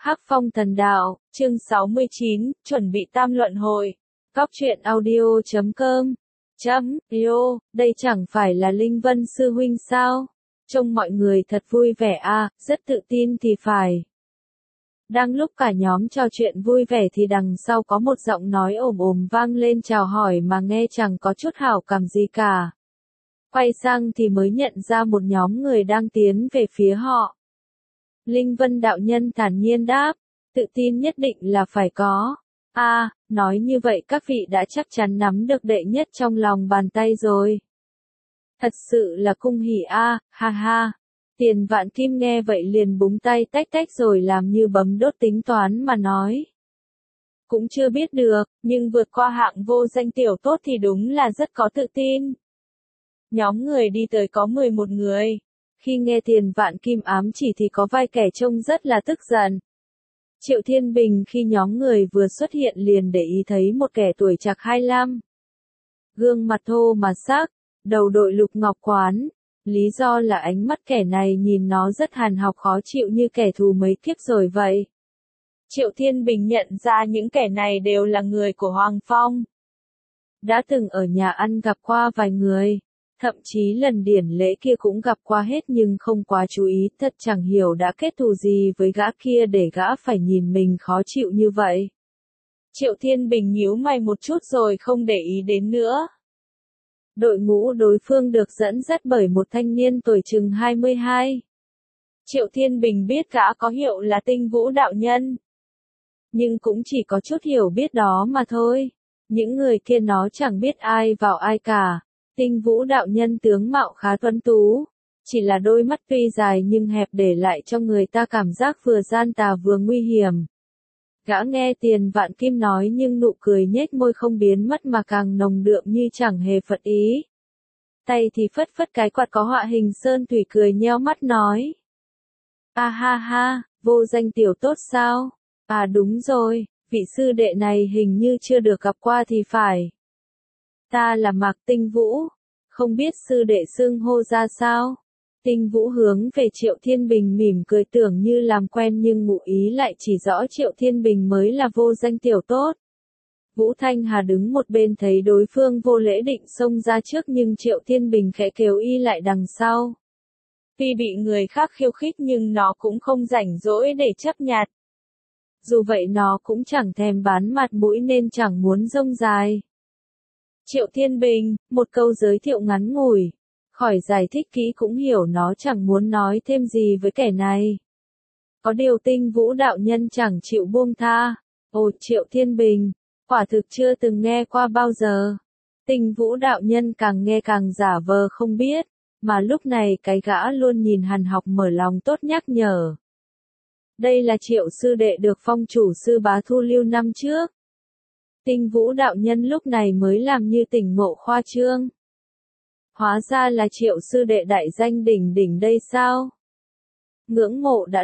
Hắc Phong Thần Đạo, chương 69, chuẩn bị tam luận hội. Cóc truyện audio.com. Yo, đây chẳng phải là Linh Vân sư huynh sao? Trông mọi người thật vui vẻ à, rất tự tin thì phải. Đang lúc cả nhóm trò chuyện vui vẻ thì đằng sau có một giọng nói ồm ồm vang lên chào hỏi mà nghe chẳng có chút hảo cảm gì cả. Quay sang thì mới nhận ra một nhóm người đang tiến về phía họ. Linh Vân đạo nhân thản nhiên đáp, tự tin nhất định là phải có. Nói như vậy các vị đã chắc chắn nắm được đệ nhất trong lòng bàn tay rồi. Thật sự là cung hỉ ha ha. Tiền Vạn Kim nghe vậy liền búng tay tách tách rồi làm như bấm đốt tính toán mà nói. Cũng chưa biết được, nhưng vượt qua hạng vô danh tiểu tốt thì đúng là rất có tự tin. Nhóm người đi tới có 11 người. Khi nghe Tiền Vạn Kim ám chỉ thì có vài kẻ trông rất là tức giận. Triệu Thiên Bình khi nhóm người vừa xuất hiện liền để ý thấy một kẻ tuổi chạc 25. Gương mặt thô mà sắc, đầu đội lục ngọc quán. Lý do là ánh mắt kẻ này nhìn nó rất hàn học khó chịu như kẻ thù mấy kiếp rồi vậy. Triệu Thiên Bình nhận ra những kẻ này đều là người của Hoàng Phong. Đã từng ở nhà ăn gặp qua vài người. Thậm chí lần điển lễ kia cũng gặp qua hết nhưng không quá chú ý, thật chẳng hiểu đã kết thù gì với gã kia để gã phải nhìn mình khó chịu như vậy. Triệu Thiên Bình nhíu mày một chút rồi không để ý đến nữa. Đội ngũ đối phương được dẫn dắt bởi một thanh niên tuổi chừng 22. Triệu Thiên Bình biết gã có hiệu là Tinh Vũ đạo nhân. Nhưng cũng chỉ có chút hiểu biết đó mà thôi. Những người kia nó chẳng biết ai vào ai cả. Tinh Vũ đạo nhân tướng mạo khá tuấn tú, chỉ là đôi mắt tuy dài nhưng hẹp để lại cho người ta cảm giác vừa gian tà vừa nguy hiểm. Gã nghe Tiền Vạn Kim nói nhưng nụ cười nhếch môi không biến mất mà càng nồng đượm như chẳng hề phật ý. Tay thì phất phất cái quạt có họa hình sơn thủy cười nheo mắt nói. Ha, vô danh tiểu tốt sao? Đúng rồi, vị sư đệ này hình như chưa được gặp qua thì phải. Ta là Mạc Tinh Vũ, không biết sư đệ xưng hô ra sao? Tinh Vũ hướng về Triệu Thiên Bình mỉm cười tưởng như làm quen nhưng ngụ ý lại chỉ rõ Triệu Thiên Bình mới là vô danh tiểu tốt. Vũ Thanh Hà đứng một bên thấy đối phương vô lễ định xông ra trước nhưng Triệu Thiên Bình khẽ kêu y lại đằng sau. Tuy bị người khác khiêu khích nhưng nó cũng không rảnh rỗi để chấp nhặt. Dù vậy nó cũng chẳng thèm bán mặt mũi nên chẳng muốn rông dài. Triệu Thiên Bình, một câu giới thiệu ngắn ngủi. Khỏi giải thích kỹ cũng hiểu nó chẳng muốn nói thêm gì với kẻ này. Có điều Tinh Vũ đạo nhân chẳng chịu buông tha. Triệu Thiên Bình, quả thực chưa từng nghe qua bao giờ. Tinh Vũ đạo nhân càng nghe càng giả vờ không biết, mà lúc này cái gã luôn nhìn hàn học mở lòng tốt nhắc nhở. Đây là Triệu sư đệ được phong chủ sư bá thu lưu năm trước. Tinh Vũ đạo nhân lúc này mới làm như tỉnh ngộ khoa trương. Hóa ra là Triệu sư đệ đại danh đỉnh đỉnh đây sao? Ngưỡng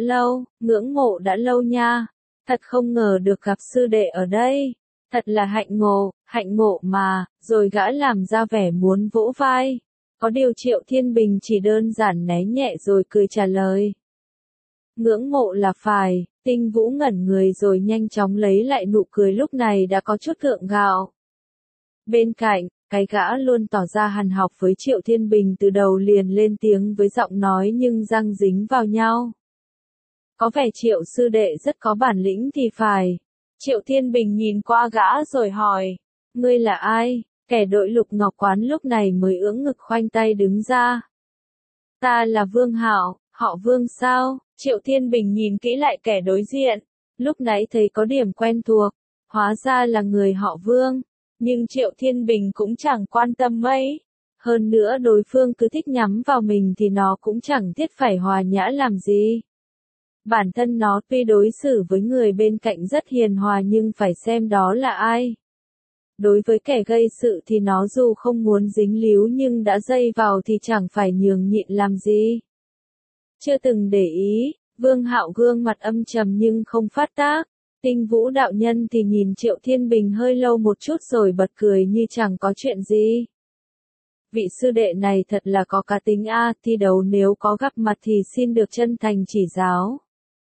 mộ đã lâu nha. Thật không ngờ được gặp sư đệ ở đây. Thật là hạnh ngộ mà, rồi gã làm ra vẻ muốn vỗ vai. Có điều Triệu Thiên Bình chỉ đơn giản né nhẹ rồi cười trả lời. Ngưỡng mộ là phải. Tinh Vũ ngẩn người rồi nhanh chóng lấy lại nụ cười lúc này đã có chút gượng gạo. Bên cạnh, cái gã luôn tỏ ra hằn học với Triệu Thiên Bình từ đầu liền lên tiếng với giọng nói nhưng răng dính vào nhau. Có vẻ Triệu sư đệ rất có bản lĩnh thì phải. Triệu Thiên Bình nhìn qua gã rồi hỏi. Ngươi là ai? Kẻ đội lục ngọc quán lúc này mới ưỡn ngực khoanh tay đứng ra. Ta là Vương Hạo, họ Vương sao? Triệu Thiên Bình nhìn kỹ lại kẻ đối diện, lúc nãy thấy có điểm quen thuộc, hóa ra là người họ Vương, nhưng Triệu Thiên Bình cũng chẳng quan tâm mấy. Hơn nữa đối phương cứ thích nhắm vào mình thì nó cũng chẳng thiết phải hòa nhã làm gì. Bản thân nó tuy đối xử với người bên cạnh rất hiền hòa nhưng phải xem đó là ai. Đối với kẻ gây sự thì nó dù không muốn dính líu nhưng đã dây vào thì chẳng phải nhường nhịn làm gì. Chưa từng để ý, Vương Hạo gương mặt âm trầm nhưng không phát tác. Tinh Vũ đạo nhân thì nhìn Triệu Thiên Bình hơi lâu một chút rồi bật cười như chẳng có chuyện gì. Vị sư đệ này thật là có cá tính thi đấu nếu có gặp mặt thì xin được chân thành chỉ giáo.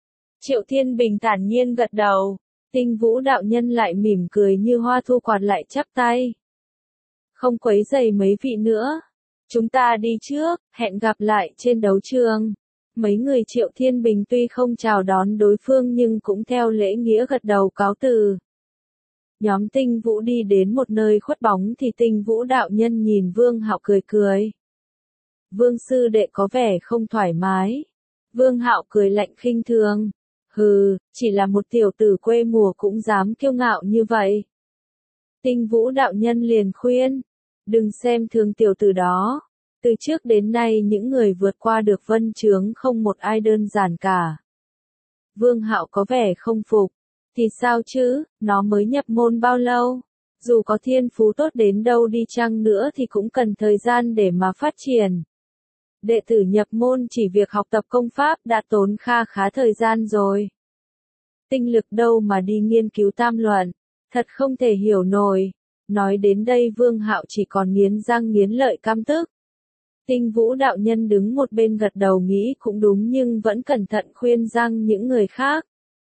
Triệu Thiên Bình thản nhiên gật đầu. Tinh Vũ đạo nhân lại mỉm cười như hoa thu quạt lại chắp tay. Không quấy rầy mấy vị nữa. Chúng ta đi trước, hẹn gặp lại trên đấu trường. Mấy người Triệu Thiên Bình tuy không chào đón đối phương nhưng cũng theo lễ nghĩa gật đầu cáo từ. Nhóm Tinh Vũ đi đến một nơi khuất bóng thì Tinh Vũ đạo nhân nhìn Vương Hạo cười cười. Vương sư đệ có vẻ không thoải mái. Vương Hạo cười lạnh khinh thường. Hừ, chỉ là một tiểu tử quê mùa cũng dám kiêu ngạo như vậy. Tinh Vũ đạo nhân liền khuyên. Đừng xem thường tiểu tử đó. Từ trước đến nay những người vượt qua được vân chướng không một ai đơn giản cả. Vương Hạo có vẻ không phục. Thì sao chứ, nó mới nhập môn bao lâu? Dù có thiên phú tốt đến đâu đi chăng nữa thì cũng cần thời gian để mà phát triển. Đệ tử nhập môn chỉ việc học tập công pháp đã tốn kha khá thời gian rồi. Tinh lực đâu mà đi nghiên cứu tam luận, thật không thể hiểu nổi. Nói đến đây Vương Hạo chỉ còn nghiến răng nghiến lợi căm tức. Tinh Vũ đạo nhân đứng một bên gật đầu nghĩ cũng đúng nhưng vẫn cẩn thận khuyên răng những người khác.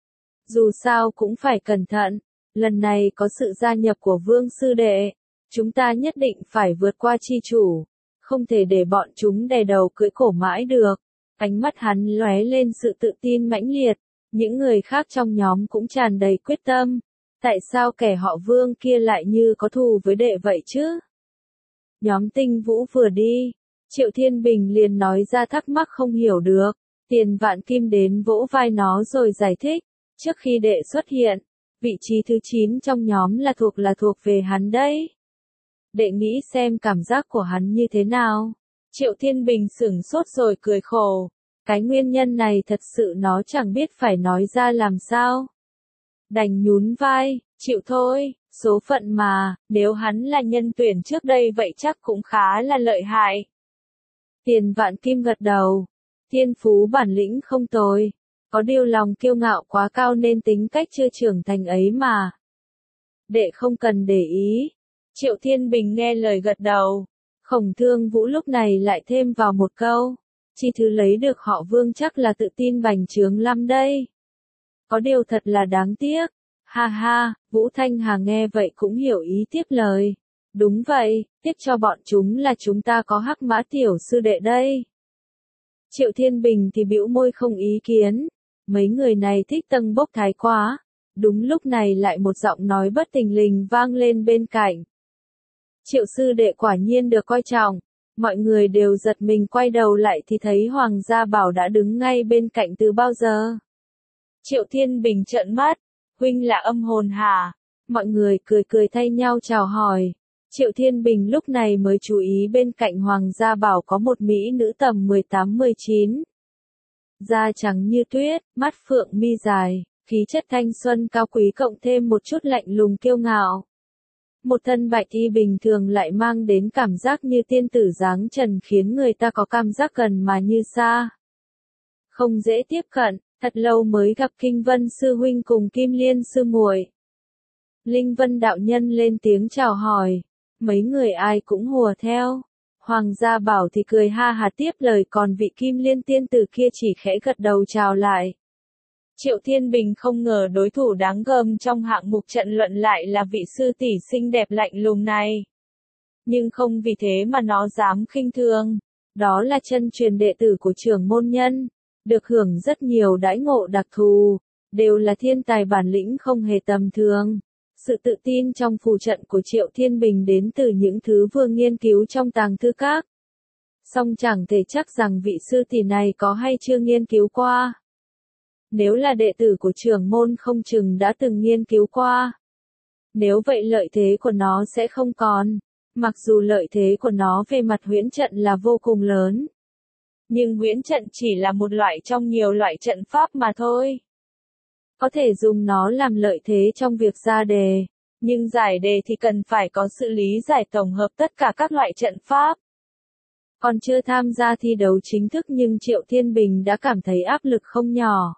Dù sao cũng phải cẩn thận, lần này có sự gia nhập của Vương sư đệ, chúng ta nhất định phải vượt qua chi chủ, không thể để bọn chúng đè đầu cưỡi cổ mãi được. Ánh mắt hắn lóe lên sự tự tin mãnh liệt, những người khác trong nhóm cũng tràn đầy quyết tâm. Tại sao kẻ họ Vương kia lại như có thù với đệ vậy chứ? Nhóm Tinh Vũ vừa đi, Triệu Thiên Bình liền nói ra thắc mắc không hiểu được. Tiền Vạn Kim đến vỗ vai nó rồi giải thích. Trước khi đệ xuất hiện, vị trí thứ 9 trong nhóm là thuộc về hắn đấy. Đệ nghĩ xem cảm giác của hắn như thế nào. Triệu Thiên Bình sửng sốt rồi cười khổ. Cái nguyên nhân này thật sự nó chẳng biết phải nói ra làm sao. Đành nhún vai, chịu thôi, số phận mà, nếu hắn là nhân tuyển trước đây vậy chắc cũng khá là lợi hại. Tiền Vạn Kim gật đầu. Thiên phú bản lĩnh không tồi. Có điều lòng kiêu ngạo quá cao nên tính cách chưa trưởng thành ấy mà. Đệ không cần để ý. Triệu Thiên Bình nghe lời gật đầu. Khổng Thương Vũ lúc này lại thêm vào một câu. Chi thứ lấy được họ Vương chắc là tự tin bành trướng lắm đây. Có điều thật là đáng tiếc. Ha ha, Vũ Thanh Hà nghe vậy cũng hiểu ý tiếp lời. Đúng vậy, tiếc cho bọn chúng là chúng ta có Hắc Mã tiểu sư đệ đây. Triệu Thiên Bình thì bĩu môi không ý kiến. Mấy người này thích tâng bốc thái quá. Đúng lúc này lại một giọng nói bất thình lình vang lên bên cạnh. Triệu sư đệ quả nhiên được coi trọng. Mọi người đều giật mình quay đầu lại thì thấy Hoàng Gia Bảo đã đứng ngay bên cạnh từ bao giờ. Triệu Thiên Bình trợn mắt. Huynh là âm hồn hả? Mọi người cười cười thay nhau chào hỏi. Triệu Thiên Bình lúc này mới chú ý bên cạnh Hoàng Gia Bảo có một mỹ nữ tầm 18-19. Da trắng như tuyết, mắt phượng mi dài, khí chất thanh xuân cao quý cộng thêm một chút lạnh lùng kiêu ngạo. Một thân bạch y bình thường lại mang đến cảm giác như tiên tử dáng trần khiến người ta có cảm giác gần mà như xa. Không dễ tiếp cận, thật lâu mới gặp Kinh Vân sư huynh cùng Kim Liên sư muội. Linh Vân đạo nhân lên tiếng chào hỏi, mấy người ai cũng hùa theo. Hoàng Gia Bảo thì cười ha hà tiếp lời còn vị Kim Liên tiên tử kia chỉ khẽ gật đầu chào lại. Triệu Thiên Bình không ngờ đối thủ đáng gờm trong hạng mục trận luận lại là vị sư tỷ xinh đẹp lạnh lùng này. Nhưng không vì thế mà nó dám khinh thường. Đó là chân truyền đệ tử của trưởng môn nhân, được hưởng rất nhiều đãi ngộ đặc thù, đều là thiên tài bản lĩnh không hề tầm thường. Sự tự tin trong phù trận của Triệu Thiên Bình đến từ những thứ vừa nghiên cứu trong tàng thư các. Song chẳng thể chắc rằng vị sư tỷ này có hay chưa nghiên cứu qua. Nếu là đệ tử của trưởng môn không chừng đã từng nghiên cứu qua. Nếu vậy lợi thế của nó sẽ không còn. Mặc dù lợi thế của nó về mặt huyễn trận là vô cùng lớn. Nhưng huyễn trận chỉ là một loại trong nhiều loại trận pháp mà thôi. Có thể dùng nó làm lợi thế trong việc ra đề, nhưng giải đề thì cần phải có sự lý giải tổng hợp tất cả các loại trận pháp. Còn chưa tham gia thi đấu chính thức nhưng Triệu Thiên Bình đã cảm thấy áp lực không nhỏ.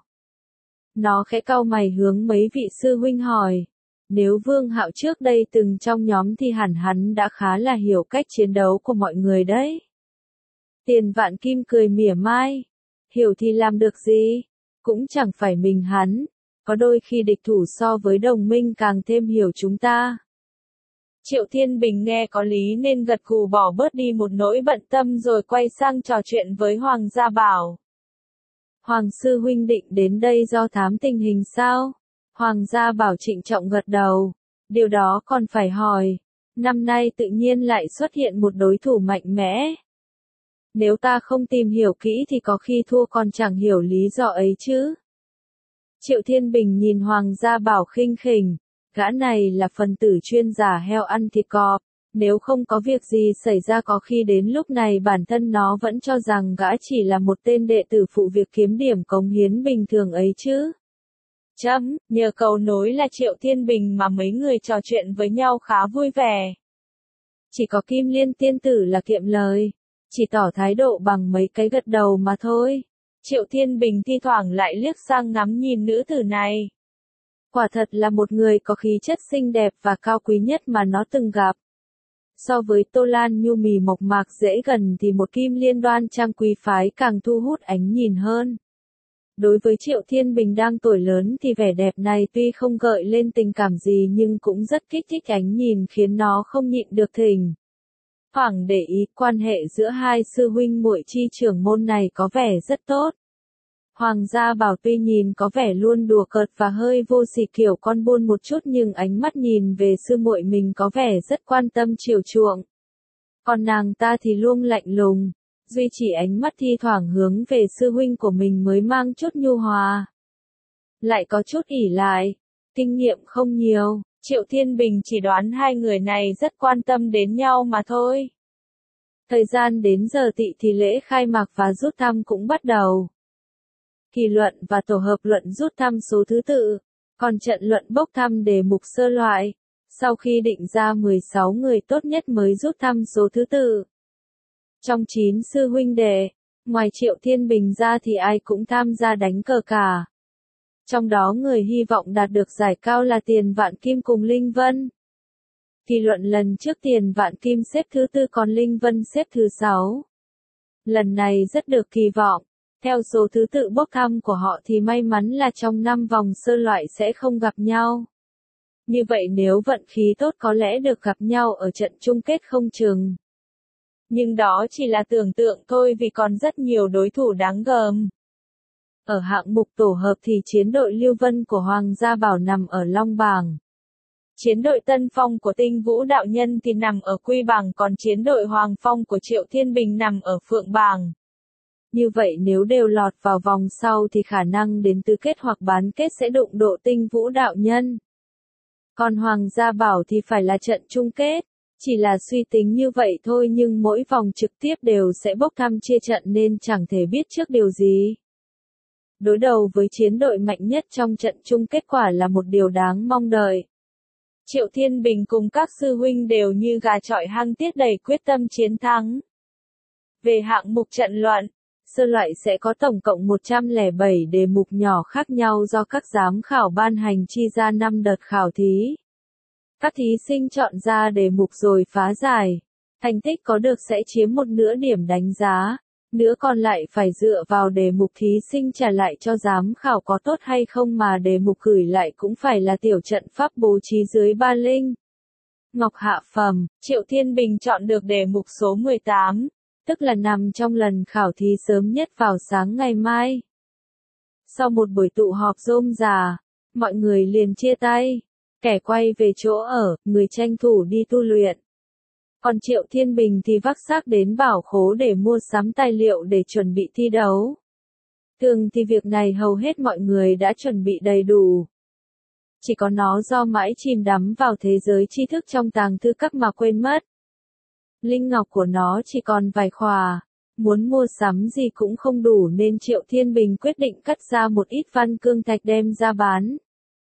Nó khẽ cau mày hướng mấy vị sư huynh hỏi, nếu Vương Hạo trước đây từng trong nhóm thì hẳn hắn đã khá là hiểu cách chiến đấu của mọi người đấy. Tiền Vạn Kim cười mỉa mai, hiểu thì làm được gì? cũng chẳng phải mình hắn. Có đôi khi địch thủ so với đồng minh càng thêm hiểu chúng ta. Triệu Thiên Bình nghe có lý nên gật gù bỏ bớt đi một nỗi bận tâm rồi quay sang trò chuyện với Hoàng Gia Bảo. Hoàng sư huynh định đến đây do thám tình hình sao? Hoàng Gia Bảo trịnh trọng gật đầu. Điều đó còn phải hỏi. Năm nay tự nhiên lại xuất hiện một đối thủ mạnh mẽ. Nếu ta không tìm hiểu kỹ thì có khi thua còn chẳng hiểu lý do ấy chứ. Triệu Thiên Bình nhìn Hoàng Gia Bảo khinh khỉnh. Gã này là phần tử chuyên giả heo ăn thịt cọp. Nếu không có việc gì xảy ra có khi đến lúc này bản thân nó vẫn cho rằng gã chỉ là một tên đệ tử phụ việc kiếm điểm cống hiến bình thường ấy chứ. Nhờ cầu nối là Triệu Thiên Bình mà mấy người trò chuyện với nhau khá vui vẻ. Chỉ có Kim Liên tiên tử là kiệm lời, chỉ tỏ thái độ bằng mấy cái gật đầu mà thôi. Triệu Thiên Bình thi thoảng lại liếc sang ngắm nhìn nữ tử này. Quả thật là một người có khí chất xinh đẹp và cao quý nhất mà nó từng gặp. So với Tô Lan nhu mì mộc mạc dễ gần thì một Kim Liên đoan trang quý phái càng thu hút ánh nhìn hơn. Đối với Triệu Thiên Bình đang tuổi lớn thì vẻ đẹp này tuy không gợi lên tình cảm gì nhưng cũng rất kích thích ánh nhìn khiến nó không nhịn được thỉnh. Thoảng để ý quan hệ giữa hai sư huynh muội chi trưởng môn này có vẻ rất tốt. Hoàng Gia Bảo tuy nhìn có vẻ luôn đùa cợt và hơi vô sỉ kiểu con buôn một chút nhưng ánh mắt nhìn về sư muội mình có vẻ rất quan tâm chiều chuộng. Còn nàng ta thì luôn lạnh lùng, duy chỉ ánh mắt thi thoảng hướng về sư huynh của mình mới mang chút nhu hòa. Lại có chút ỷ lại, kinh nghiệm không nhiều, Triệu Thiên Bình chỉ đoán hai người này rất quan tâm đến nhau mà thôi. Thời gian đến giờ tỵ thì lễ khai mạc và rút thăm cũng bắt đầu. Kỳ luận và tổ hợp luận rút thăm số thứ tự, còn trận luận bốc thăm đề mục sơ loại. Sau khi định ra 16 người tốt nhất mới rút thăm số thứ tự. Trong 9 sư huynh đệ, ngoài Triệu Thiên Bình ra thì ai cũng tham gia đánh cờ cả. Trong đó người hy vọng đạt được giải cao là Tiền Vạn Kim cùng Linh Vân. Kỳ luận lần trước Tiền Vạn Kim xếp thứ 4 còn Linh Vân xếp thứ 6. Lần này rất được kỳ vọng. Theo số thứ tự bốc thăm của họ thì may mắn là trong 5 vòng sơ loại sẽ không gặp nhau. Như vậy nếu vận khí tốt có lẽ được gặp nhau ở trận chung kết không chừng. Nhưng đó chỉ là tưởng tượng thôi vì còn rất nhiều đối thủ đáng gờm. Ở hạng mục tổ hợp thì chiến đội Lưu Vân của Hoàng Gia Bảo nằm ở Long Bảng. Chiến đội Tân Phong của Tinh Vũ Đạo Nhân thì nằm ở Quy Bảng còn chiến đội Hoàng Phong của Triệu Thiên Bình nằm ở Phượng Bảng. Như vậy nếu đều lọt vào vòng sau thì khả năng đến tứ kết hoặc bán kết sẽ đụng độ Tinh Vũ Đạo Nhân. Còn Hoàng Gia Bảo thì phải là trận chung kết. Chỉ là suy tính như vậy thôi nhưng mỗi vòng trực tiếp đều sẽ bốc thăm chia trận nên chẳng thể biết trước điều gì. Đối đầu với chiến đội mạnh nhất trong trận chung kết quả là một điều đáng mong đợi. Triệu Thiên Bình cùng các sư huynh đều như gà chọi hang tiết đầy quyết tâm chiến thắng. Về hạng mục trận luận, sơ loại sẽ có tổng cộng 107 đề mục nhỏ khác nhau do các giám khảo ban hành chi ra 5 đợt khảo thí. Các thí sinh chọn ra đề mục rồi phá giải. Thành tích có được sẽ chiếm một nửa điểm đánh giá. Nữa còn lại phải dựa vào đề mục thí sinh trả lại cho giám khảo có tốt hay không mà đề mục gửi lại cũng phải là tiểu trận pháp bố trí dưới ba linh. Ngọc hạ phẩm, Triệu Thiên Bình chọn được đề mục số 18, tức là nằm trong lần khảo thí sớm nhất vào sáng ngày mai. Sau một buổi tụ họp rôm rà, mọi người liền chia tay. Kẻ quay về chỗ ở, người tranh thủ đi tu luyện. Còn Triệu Thiên Bình thì vác xác đến Bảo Khố để mua sắm tài liệu để chuẩn bị thi đấu. Thường thì việc này hầu hết mọi người đã chuẩn bị đầy đủ. Chỉ có nó do mãi chìm đắm vào thế giới tri thức trong tàng thư các mà quên mất. Linh ngọc của nó chỉ còn vài khỏa. Muốn mua sắm gì cũng không đủ nên Triệu Thiên Bình quyết định cắt ra một ít văn cương thạch đem ra bán.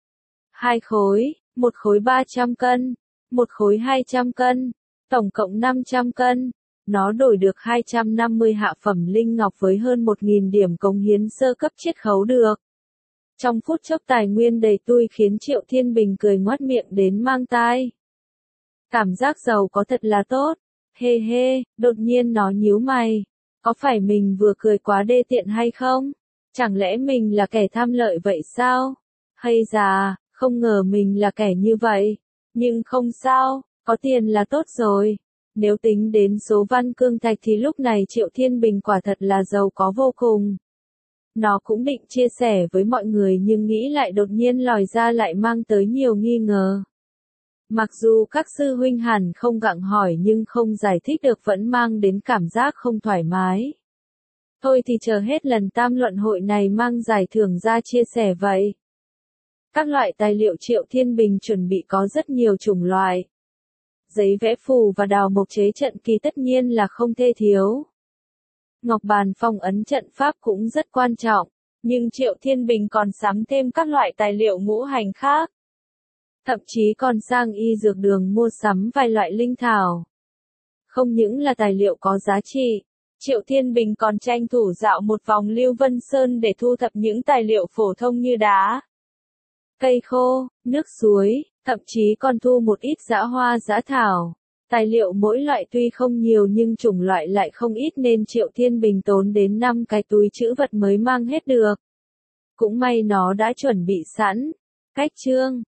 2 khối, một khối 300 cân, một khối 200 cân, tổng cộng 500 cân. Nó đổi được 250 hạ phẩm linh ngọc với hơn 1.000 điểm cống hiến sơ cấp chiết khấu được. Trong phút chốc tài nguyên đầy tui khiến Triệu Thiên Bình cười ngoác miệng đến mang tai. Cảm giác giàu có thật là tốt. Hê hê, đột nhiên nó nhíu mày. Có phải mình vừa cười quá đê tiện hay không? Chẳng lẽ mình là kẻ tham lợi vậy sao? Hay già, không ngờ mình là kẻ như vậy. Nhưng không sao, có tiền là tốt rồi. Nếu tính đến số văn cương thạch thì lúc này Triệu Thiên Bình quả thật là giàu có vô cùng. Nó cũng định chia sẻ với mọi người nhưng nghĩ lại đột nhiên lòi ra lại mang tới nhiều nghi ngờ. Mặc dù các sư huynh hẳn không gặng hỏi nhưng không giải thích được vẫn mang đến cảm giác không thoải mái. Thôi thì chờ hết lần tam luận hội này mang giải thưởng ra chia sẻ vậy. Các loại tài liệu Triệu Thiên Bình chuẩn bị có rất nhiều chủng loại. Giấy vẽ phù và đào mộc chế trận kỳ tất nhiên là không thể thiếu. Ngọc bàn phong ấn trận pháp cũng rất quan trọng, nhưng Triệu Thiên Bình còn sắm thêm các loại tài liệu ngũ hành khác. Thậm chí còn sang y dược đường mua sắm vài loại linh thảo. Không những là tài liệu có giá trị, Triệu Thiên Bình còn tranh thủ dạo một vòng Lưu Vân Sơn để thu thập những tài liệu phổ thông như đá, cây khô, nước suối, thậm chí còn thu một ít dã hoa dã thảo. Tài liệu mỗi loại tuy không nhiều nhưng chủng loại lại không ít nên Triệu Thiên Bình tốn đến 5 cái túi trữ vật mới mang hết được. Cũng may nó đã chuẩn bị sẵn. Cách chương